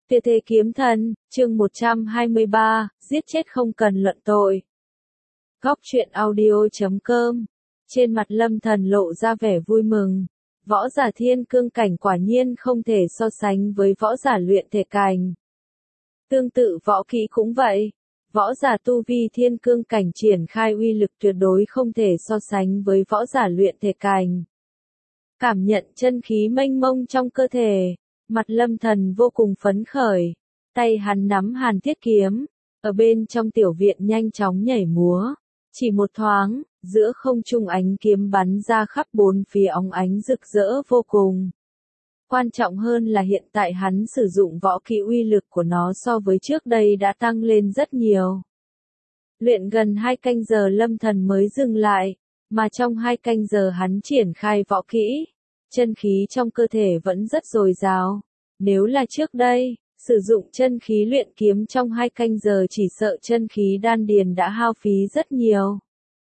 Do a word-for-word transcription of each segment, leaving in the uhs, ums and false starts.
Tuyệt thế kiếm thần, chương một trăm hai mươi ba, giết chết không cần luận tội. Góc truyện audio.com. Trên mặt Lâm Thần lộ ra vẻ vui mừng. Võ giả thiên cương cảnh quả nhiên không thể so sánh với võ giả luyện thể cảnh. Tương tự võ kỹ cũng vậy. Võ giả tu vi thiên cương cảnh triển khai uy lực tuyệt đối không thể so sánh với võ giả luyện thể cảnh. Cảm nhận chân khí mênh mông trong cơ thể. Mặt Lâm Thần vô cùng phấn khởi, tay hắn nắm Hàn Thiết kiếm, ở bên trong tiểu viện nhanh chóng nhảy múa, chỉ một thoáng, giữa không trung ánh kiếm bắn ra khắp bốn phía óng ánh rực rỡ vô cùng. Quan trọng hơn là hiện tại hắn sử dụng võ kỹ uy lực của nó so với trước đây đã tăng lên rất nhiều. Luyện gần hai canh giờ Lâm Thần mới dừng lại, mà trong hai canh giờ hắn triển khai võ kỹ. Chân khí trong cơ thể vẫn rất dồi dào. Nếu là trước đây, sử dụng chân khí luyện kiếm trong hai canh giờ chỉ sợ chân khí đan điền đã hao phí rất nhiều.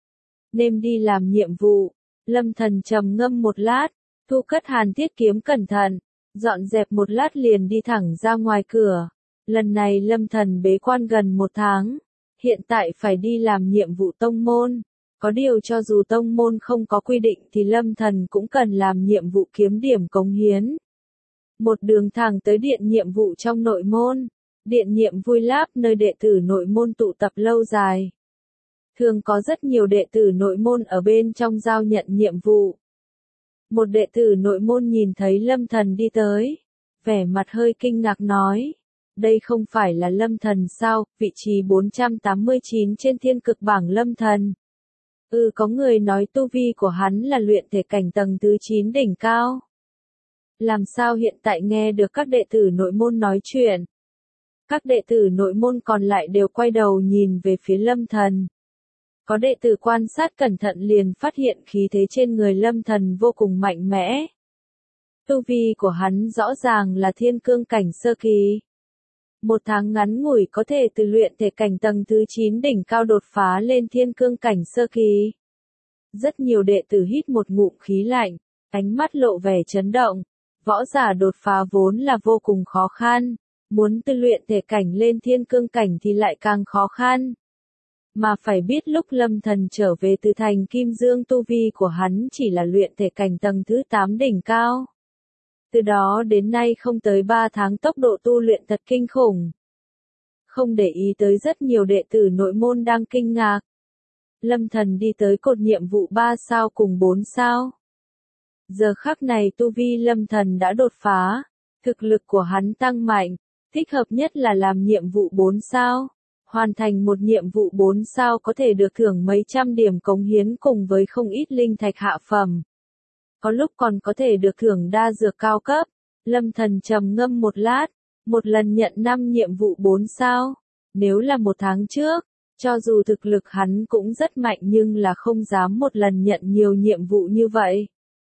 Nên đi làm nhiệm vụ, Lâm Thần trầm ngâm một lát, thu cất Hàn Thiết kiếm cẩn thận, dọn dẹp một lát liền đi thẳng ra ngoài cửa. Lần này Lâm Thần bế quan gần một tháng, hiện tại phải đi làm nhiệm vụ tông môn. Có điều cho dù tông môn không có quy định thì Lâm Thần cũng cần làm nhiệm vụ kiếm điểm cống hiến. Một đường thẳng tới điện nhiệm vụ trong nội môn, điện nhiệm vui láp nơi đệ tử nội môn tụ tập lâu dài. Thường có rất nhiều đệ tử nội môn ở bên trong giao nhận nhiệm vụ. Một đệ tử nội môn nhìn thấy Lâm Thần đi tới, vẻ mặt hơi kinh ngạc nói, đây không phải là Lâm Thần sao, vị trí bốn trăm tám mươi chín trên thiên cực bảng Lâm Thần. Ừ, có người nói tu vi của hắn là luyện thể cảnh tầng thứ chín đỉnh cao. Làm sao hiện tại nghe được các đệ tử nội môn nói chuyện? Các đệ tử nội môn còn lại đều quay đầu nhìn về phía Lâm Thần. Có đệ tử quan sát cẩn thận liền phát hiện khí thế trên người Lâm Thần vô cùng mạnh mẽ. Tu vi của hắn rõ ràng là thiên cương cảnh sơ kỳ. Một tháng ngắn ngủi có thể từ luyện thể cảnh tầng thứ chín đỉnh cao đột phá lên thiên cương cảnh sơ kỳ. Rất nhiều đệ tử hít một ngụm khí lạnh, ánh mắt lộ vẻ chấn động. Võ giả đột phá vốn là vô cùng khó khăn, muốn từ luyện thể cảnh lên thiên cương cảnh thì lại càng khó khăn. Mà phải biết lúc Lâm Thần trở về từ thành Kim Dương tu vi của hắn chỉ là luyện thể cảnh tầng thứ tám đỉnh cao. Từ đó đến nay không tới ba tháng tốc độ tu luyện thật kinh khủng. Không để ý tới rất nhiều đệ tử nội môn đang kinh ngạc. Lâm Thần đi tới cột nhiệm vụ ba sao cùng bốn sao. Giờ khắc này tu vi Lâm Thần đã đột phá, thực lực của hắn tăng mạnh, thích hợp nhất là làm nhiệm vụ bốn sao. Hoàn thành một nhiệm vụ bốn sao có thể được thưởng mấy trăm điểm cống hiến cùng với không ít linh thạch hạ phẩm. Có lúc còn có thể được thưởng đa dược cao cấp. Lâm Thần trầm ngâm một lát, một lần nhận năm nhiệm vụ bốn sao. Nếu là một tháng trước, cho dù thực lực hắn cũng rất mạnh nhưng là không dám một lần nhận nhiều nhiệm vụ như vậy.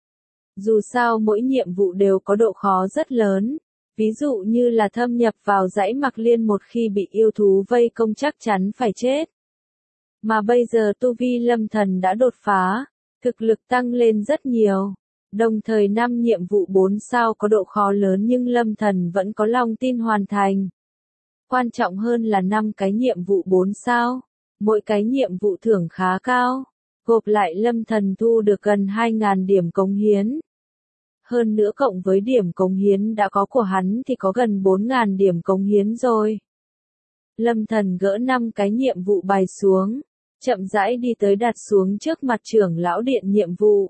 Dù sao mỗi nhiệm vụ đều có độ khó rất lớn, ví dụ như là thâm nhập vào dãy Mạc Liên một khi bị yêu thú vây công chắc chắn phải chết. Mà bây giờ tu vi Lâm Thần đã đột phá, thực lực tăng lên rất nhiều, đồng thời năm nhiệm vụ bốn sao có độ khó lớn nhưng Lâm Thần vẫn có lòng tin hoàn thành. Quan trọng hơn là năm cái nhiệm vụ bốn sao, mỗi cái nhiệm vụ thưởng khá cao, gộp lại Lâm Thần thu được gần hai nghìn điểm cống hiến. Hơn nữa cộng với điểm cống hiến đã có của hắn thì có gần bốn nghìn điểm cống hiến rồi. Lâm Thần gỡ năm cái nhiệm vụ bài xuống, chậm rãi đi tới đặt xuống trước mặt trưởng lão điện nhiệm vụ.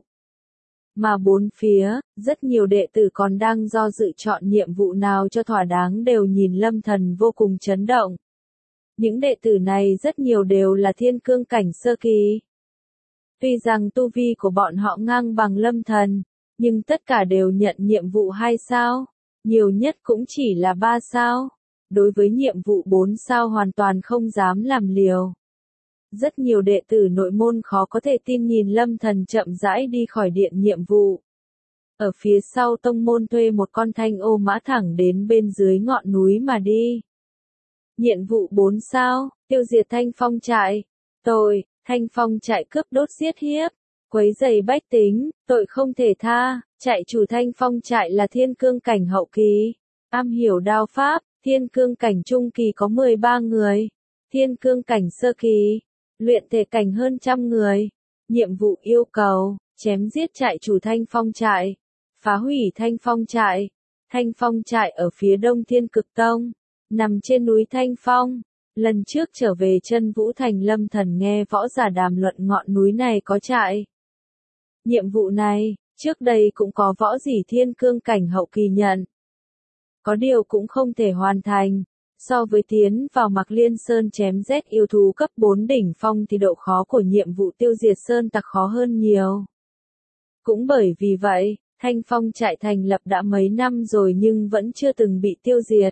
Mà bốn phía, rất nhiều đệ tử còn đang do dự chọn nhiệm vụ nào cho thỏa đáng đều nhìn Lâm Thần vô cùng chấn động. Những đệ tử này rất nhiều đều là thiên cương cảnh sơ kỳ. Tuy rằng tu vi của bọn họ ngang bằng Lâm Thần, nhưng tất cả đều nhận nhiệm vụ hai sao, nhiều nhất cũng chỉ là ba sao. Đối với nhiệm vụ bốn sao hoàn toàn không dám làm liều. Rất nhiều đệ tử nội môn khó có thể tin nhìn Lâm Thần chậm rãi đi khỏi điện nhiệm vụ. Ở phía sau tông môn thuê một con thanh ô mã thẳng đến bên dưới ngọn núi mà đi. Nhiệm vụ bốn sao, tiêu diệt thanh phong trại. Tội, thanh phong trại cướp đốt giết hiếp, quấy rầy bách tính, tội không thể tha. Trại chủ thanh phong trại là thiên cương cảnh hậu kỳ, am hiểu đao pháp, Thiên cương cảnh trung kỳ có mười ba người. Thiên cương cảnh sơ kỳ, luyện thể cảnh hơn trăm người. Nhiệm vụ yêu cầu, chém giết trại chủ Thanh Phong trại, phá hủy Thanh Phong trại. Thanh Phong trại ở phía đông Thiên Cực Tông, nằm trên núi Thanh Phong. Lần trước trở về Chân Vũ Thành, Lâm Thần nghe võ giả đàm luận ngọn núi này có trại. Nhiệm vụ này, trước đây cũng có võ giả thiên cương cảnh hậu kỳ nhận. Có điều cũng không thể hoàn thành. So với tiến vào Mạc Liên Sơn chém giết yêu thú cấp bốn đỉnh phong thì độ khó của nhiệm vụ tiêu diệt sơn tặc khó hơn nhiều. Cũng bởi vì vậy, Thanh Phong trại thành lập đã mấy năm rồi nhưng vẫn chưa từng bị tiêu diệt.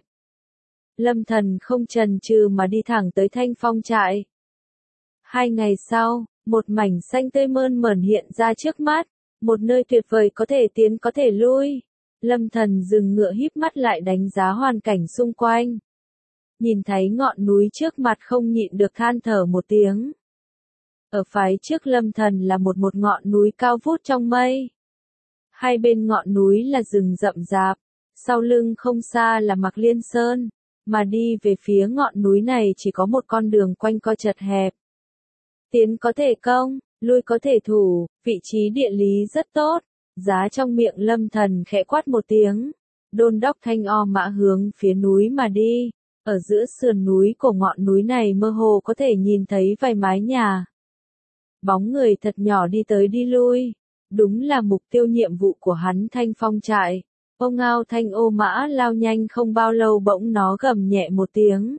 Lâm Thần không chần chừ mà đi thẳng tới Thanh Phong trại. Hai ngày sau, một mảnh xanh tươi mơn mởn hiện ra trước mắt, một nơi tuyệt vời có thể tiến có thể lui. Lâm Thần dừng ngựa híp mắt lại đánh giá hoàn cảnh xung quanh. Nhìn thấy ngọn núi trước mặt không nhịn được than thở một tiếng. Ở phía trước Lâm Thần là một một ngọn núi cao vút trong mây. Hai bên ngọn núi là rừng rậm rạp, sau lưng không xa là Mạc Liên Sơn, mà đi về phía ngọn núi này chỉ có một con đường quanh co chật hẹp. Tiến có thể công, lui có thể thủ, vị trí địa lý rất tốt. Giá trong miệng Lâm Thần khẽ quát một tiếng, đôn đốc thanh o mã hướng phía núi mà đi. Ở giữa sườn núi của ngọn núi này mơ hồ có thể nhìn thấy vài mái nhà. Bóng người thật nhỏ đi tới đi lui. Đúng là mục tiêu nhiệm vụ của hắn Thanh Phong trại. Ông ngao thanh ô mã lao nhanh không bao lâu bỗng nó gầm nhẹ một tiếng.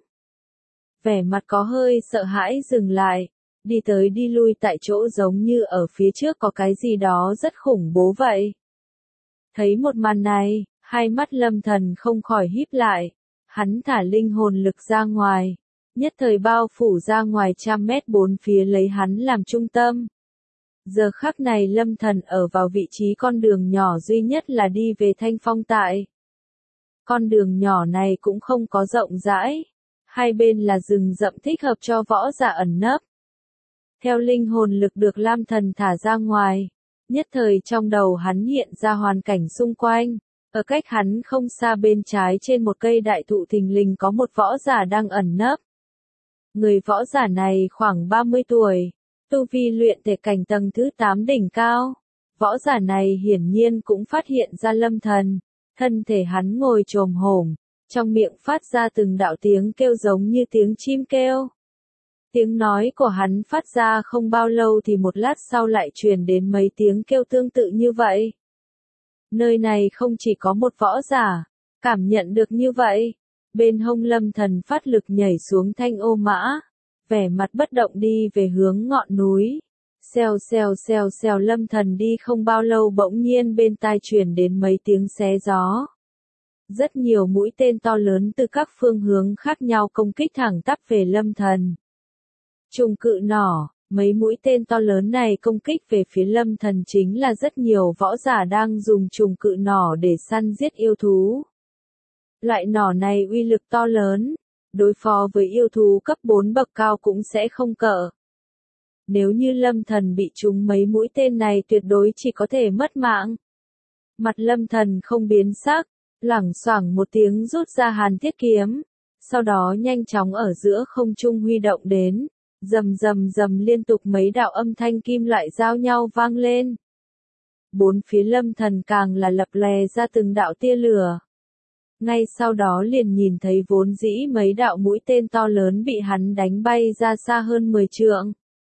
Vẻ mặt có hơi sợ hãi dừng lại. Đi tới đi lui tại chỗ giống như ở phía trước có cái gì đó rất khủng bố vậy. Thấy một màn này, hai mắt Lâm Thần không khỏi híp lại. Hắn thả linh hồn lực ra ngoài, nhất thời bao phủ ra ngoài trăm mét bốn phía lấy hắn làm trung tâm. Giờ khắc này Lâm Thần ở vào vị trí con đường nhỏ duy nhất là đi về Thanh Phong trại. Con đường nhỏ này cũng không có rộng rãi, hai bên là rừng rậm thích hợp cho võ giả ẩn nấp. Theo linh hồn lực được Lam Thần thả ra ngoài, nhất thời trong đầu hắn hiện ra hoàn cảnh xung quanh. Ở cách hắn không xa bên trái trên một cây đại thụ thình lình có một võ giả đang ẩn nấp. Người võ giả này khoảng ba mươi tuổi, tu vi luyện thể cảnh tầng thứ tám đỉnh cao. Võ giả này hiển nhiên cũng phát hiện ra Lâm Thần, thân thể hắn ngồi chồm hổm, trong miệng phát ra từng đạo tiếng kêu giống như tiếng chim kêu. Tiếng nói của hắn phát ra không bao lâu thì một lát sau lại truyền đến mấy tiếng kêu tương tự như vậy. Nơi này không chỉ có một võ giả, cảm nhận được như vậy. Bên hông Lâm Thần phát lực nhảy xuống thanh ô mã, vẻ mặt bất động đi về hướng ngọn núi. Xèo xèo xèo xèo Lâm Thần đi không bao lâu bỗng nhiên bên tai truyền đến mấy tiếng xé gió. Rất nhiều mũi tên to lớn từ các phương hướng khác nhau công kích thẳng tắp về Lâm Thần. Trùng cự nỏ. Mấy mũi tên to lớn này công kích về phía Lâm Thần chính là rất nhiều võ giả đang dùng trùng cự nỏ để săn giết yêu thú. Loại nỏ này uy lực to lớn, đối phó với yêu thú cấp bốn bậc cao cũng sẽ không cỡ. Nếu như Lâm Thần bị trúng mấy mũi tên này tuyệt đối chỉ có thể mất mạng. Mặt Lâm Thần không biến sắc, loảng xoảng một tiếng rút ra hàn thiết kiếm, sau đó nhanh chóng ở giữa không trung huy động đến. Rầm rầm rầm liên tục mấy đạo âm thanh kim loại giao nhau vang lên. Bốn phía Lâm Thần càng là lập lè ra từng đạo tia lửa. Ngay sau đó liền nhìn thấy vốn dĩ mấy đạo mũi tên to lớn bị hắn đánh bay ra xa hơn mười trượng.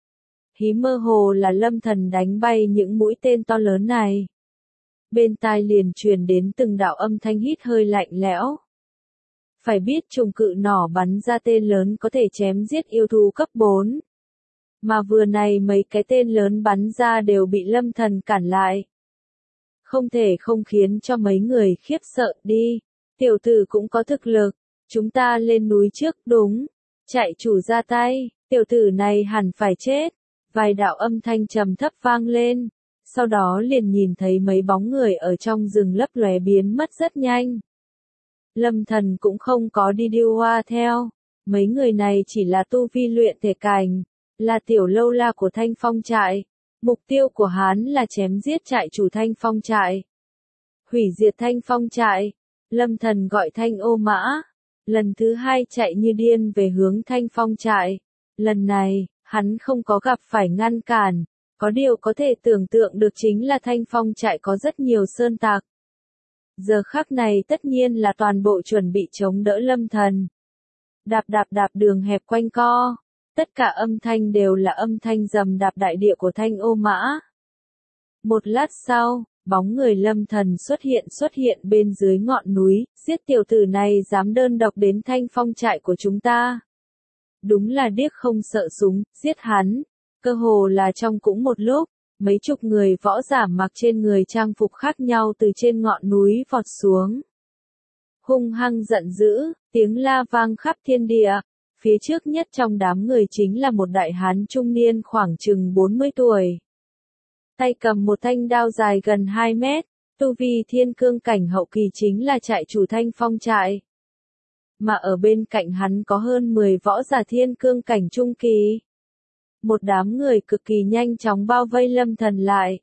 Hí mơ hồ là Lâm Thần đánh bay những mũi tên to lớn này. Bên tai liền truyền đến từng đạo âm thanh hít hơi lạnh lẽo. Phải biết trùng cự nỏ bắn ra tên lớn có thể chém giết yêu thú cấp bốn. Mà vừa này mấy cái tên lớn bắn ra đều bị Lâm Thần cản lại. Không thể không khiến cho mấy người khiếp sợ đi. Tiểu tử cũng có thực lực. Chúng ta lên núi trước đúng. Chạy chủ ra tay. Tiểu tử này hẳn phải chết. Vài đạo âm thanh trầm thấp vang lên. Sau đó liền nhìn thấy mấy bóng người ở trong rừng lấp lóe biến mất rất nhanh. Lâm Thần cũng không có đi điêu hoa theo. Mấy người này chỉ là tu vi luyện thể cảnh, là tiểu lâu la của Thanh Phong trại. Mục tiêu của hắn là chém giết trại chủ Thanh Phong trại. Hủy diệt Thanh Phong trại. Lâm Thần gọi Thanh ô mã. Lần thứ hai chạy như điên về hướng Thanh Phong trại. Lần này, hắn không có gặp phải ngăn cản. Có điều có thể tưởng tượng được chính là Thanh Phong trại có rất nhiều sơn tặc. Giờ khắc này tất nhiên là toàn bộ chuẩn bị chống đỡ Lâm Thần. Đạp đạp đạp đường hẹp quanh co. Tất cả âm thanh đều là âm thanh dầm đạp đại địa của Thanh Ô Mã. Một lát sau, bóng người Lâm Thần xuất hiện xuất hiện bên dưới ngọn núi, giết tiểu tử này dám đơn độc đến Thanh Phong trại của chúng ta. Đúng là điếc không sợ súng, giết hắn. Cơ hồ là trong cũng một lúc, mấy chục người võ giả mặc trên người trang phục khác nhau từ trên ngọn núi vọt xuống. Hung hăng giận dữ, tiếng la vang khắp thiên địa. Phía trước nhất trong đám người chính là một đại hán trung niên khoảng chừng bốn mươi tuổi. Tay cầm một thanh đao dài gần hai mét, tu vi thiên cương cảnh hậu kỳ chính là trại chủ Thanh Phong trại. Mà ở bên cạnh hắn có hơn mười võ giả thiên cương cảnh trung kỳ. Một đám người cực kỳ nhanh chóng bao vây Lâm Thần lại.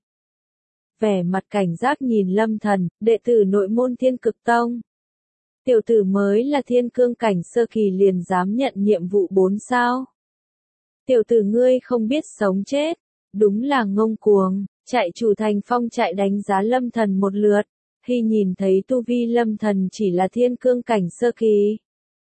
Vẻ mặt cảnh giác nhìn Lâm Thần, đệ tử nội môn Thiên Cực Tông. Tiểu tử mới là thiên cương cảnh sơ kỳ liền dám nhận nhiệm vụ bốn sao. Tiểu tử ngươi không biết sống chết, đúng là ngông cuồng. Trại chủ Thanh Phong trại đánh giá Lâm Thần một lượt, khi nhìn thấy tu vi Lâm Thần chỉ là thiên cương cảnh sơ kỳ.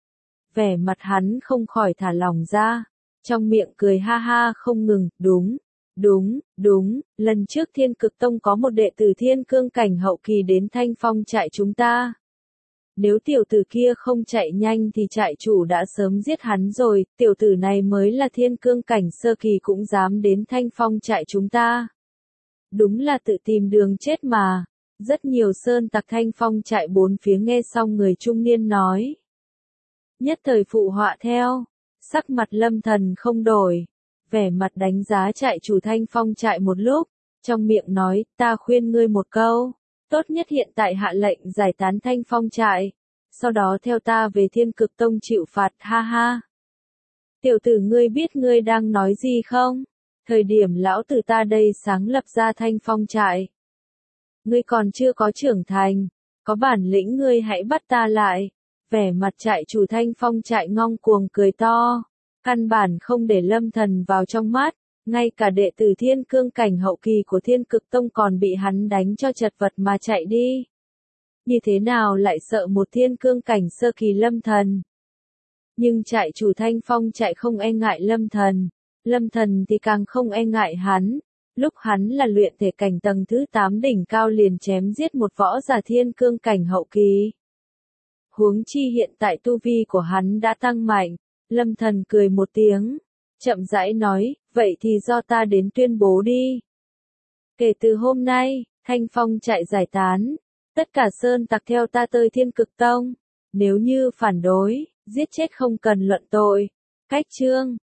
Vẻ mặt hắn không khỏi thả lỏng ra, trong miệng cười ha ha không ngừng, đúng, đúng, đúng, lần trước Thiên Cực Tông có một đệ tử thiên cương cảnh hậu kỳ đến Thanh Phong trại chúng ta. Nếu tiểu tử kia không chạy nhanh thì trại chủ đã sớm giết hắn rồi, tiểu tử này mới là thiên cương cảnh sơ kỳ cũng dám đến Thanh Phong trại chúng ta. Đúng là tự tìm đường chết mà. Rất nhiều sơn tặc Thanh Phong trại bốn phía nghe xong người trung niên nói. Nhất thời phụ họa theo, sắc mặt Lâm Thần không đổi, vẻ mặt đánh giá trại chủ Thanh Phong trại một lúc, trong miệng nói, ta khuyên ngươi một câu, tốt nhất hiện tại hạ lệnh giải tán Thanh Phong trại, sau đó theo ta về Thiên Cực Tông chịu phạt, ha ha. Tiểu tử ngươi biết ngươi đang nói gì không? Thời điểm lão tử ta đây sáng lập ra Thanh Phong trại. Ngươi còn chưa có trưởng thành, có bản lĩnh ngươi hãy bắt ta lại. Vẻ mặt trại chủ Thanh Phong trại ngong cuồng cười to, căn bản không để Lâm Thần vào trong mắt, ngay cả đệ tử thiên cương cảnh hậu kỳ của Thiên Cực Tông còn bị hắn đánh cho chật vật mà chạy đi. Như thế nào lại sợ một thiên cương cảnh sơ kỳ Lâm Thần? Nhưng trại chủ Thanh Phong trại không e ngại Lâm Thần, Lâm Thần thì càng không e ngại hắn. Lúc hắn là luyện thể cảnh tầng thứ tám đỉnh cao liền chém giết một võ giả thiên cương cảnh hậu kỳ. Huống chi hiện tại tu vi của hắn đã tăng mạnh, Lâm Thần cười một tiếng, chậm rãi nói, vậy thì do ta đến tuyên bố đi. Kể từ hôm nay, Thanh Phong trại giải tán, tất cả sơn tặc theo ta tới Thiên Cực Tông, nếu như phản đối, giết chết không cần luận tội. Cách chương